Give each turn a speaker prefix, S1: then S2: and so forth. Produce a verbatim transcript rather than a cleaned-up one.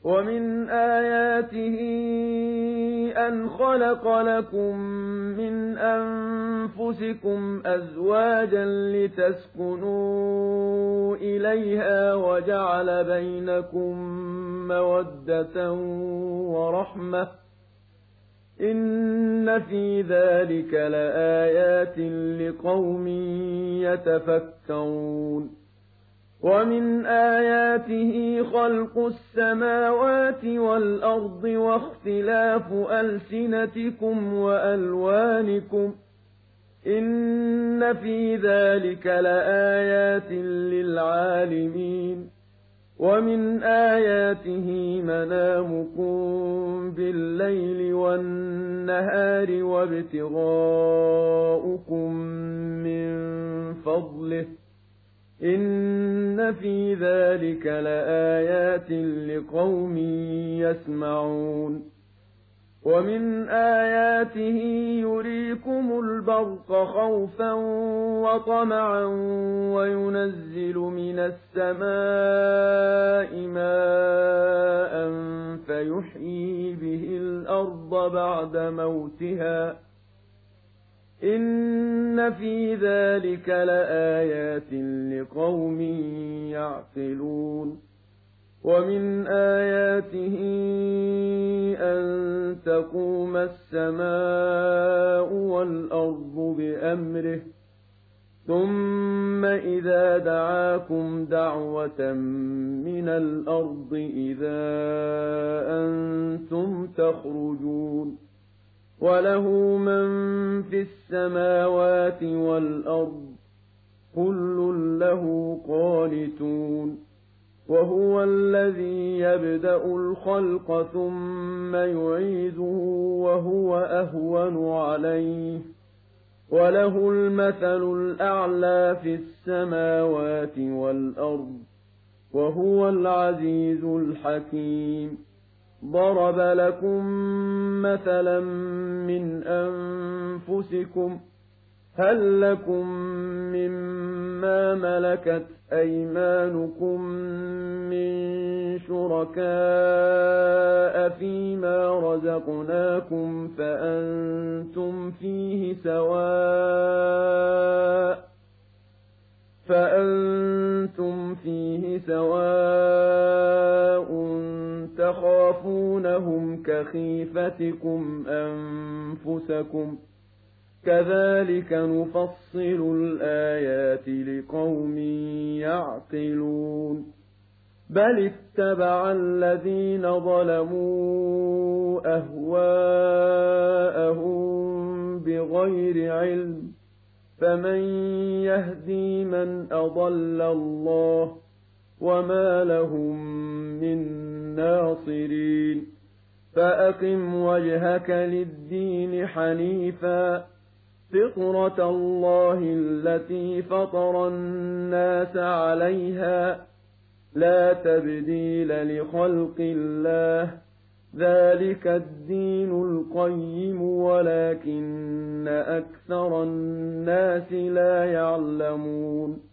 S1: وَمِنْ آيَاتِهِ أَنْ خَلَقَ لَكُم مِّنْ أَنفُسِكُمْ أَزْوَاجًا لِّتَسْكُنُوا إِلَيْهَا وَجَعَلَ بَيْنَكُم مَّوَدَّةً وَرَحْمَةً ۚ إِنَّ فِي ذَٰلِكَ لَآيَاتٍ لِّقَوْمٍ يَتَفَكَّرُونَ وَمِنْ آيَاتِهِ خَلْقُ السَّمَاوَاتِ وَالْأَرْضِ وَاخْتِلَافُ أَلْسِنَتِكُمْ وَأَلْوَانِكُمْ ۚ إِنَّ فِي ذَٰلِكَ لَآيَاتٍ لِّلْعَالِمِينَ وَمِنْ آيَاتِهِ مَنَامُكُم بِاللَّيْلِ وَالنَّهَارِ وَابْتِغَاؤُكُم مِّن فَضْلِهِ ۚ إِنَّ فِي ذَٰلِكَ لَآيَاتٍ لِّقَوْمٍ يَسْمَعُونَ وَمِنْ آيَاتِهِ يُرِيكُمُ الْبَرْقَ خَوْفًا وَطَمَعًا وَيُنَزِّلُ مِنَ السَّمَاءِ مَاءً فَيُحْيِي بِهِ الْأَرْضَ بَعْدَ مَوْتِهَا ۚ إِنَّ فِي ذَٰلِكَ لَآيَاتٍ لِّقَوْمٍ يَعْقِلُونَ وَمِنْ آيَاتِهِ أَن تَقُومَ السَّمَاءُ وَالْأَرْضُ بِأَمْرِهِ ۚ ثُمَّ إِذَا دَعَاكُمْ دَعْوَةً مِّنَ الْأَرْضِ إِذَا أَنتُمْ تَخْرُجُونَ وَلَهُ مَن فِي السَّمَاوَاتِ وَالْأَرْضِ ۖ كُلٌّ لَّهُ قَانِتُونَ وَهُوَ الَّذِي يَبْدَأُ الْخَلْقَ ثُمَّ يُعِيدُهُ وَهُوَ أَهْوَنُ عَلَيْهِ ۖ وَلَهُ الْمَثَلُ الْأَعْلَىٰ فِي السَّمَاوَاتِ وَالْأَرْضِ ۖ وَهُوَ الْعَزِيزُ الْحَكِيمُ ضَرَبَ لَكُم مَّثَلًا مِّنْ أَنفُسِكُمْ ۖ هَل لَّكُم مِّمَّا مَلَكَتْ أَيْمَانُكُم مِّن شُرَكَاءَ فِيمَا رَزَقْنَاكُمْ فَأَنتُمْ فِيهِ سَوَاءٌ فَأَنتُمْ فِيهِ سَوَاءٌ تَخَافُونَهُمْ كَخِيفَتِكُمْ أَنفُسَكُمْ ۚ كَذَٰلِكَ نُفَصِّلُ الْآيَاتِ لِقَوْمٍ يَعْقِلُونَ بَلِ اتَّبَعَ الَّذِينَ ظَلَمُوا أَهْوَاءَهُم بِغَيْرِ عِلْمٍ ۖ فَمَن يَهْدِي مَنْ أَضَلَّ اللَّهُ ۖ وَمَا لَهُم مِّن نَّاصِرِينَ فَأَقِمْ وَجْهَكَ لِلدِّينِ حَنِيفًا فِطْرَتَ اللَّهِ الَّتِي فَطَرَ النَّاسَ عَلَيْهَا ۚ لَا تَبْدِيلَ لِخَلْقِ اللَّهِ ۚ ذَٰلِكَ الدِّينُ الْقَيِّمُ وَلَٰكِنَّ أَكْثَرَ النَّاسِ لَا يَعْلَمُونَ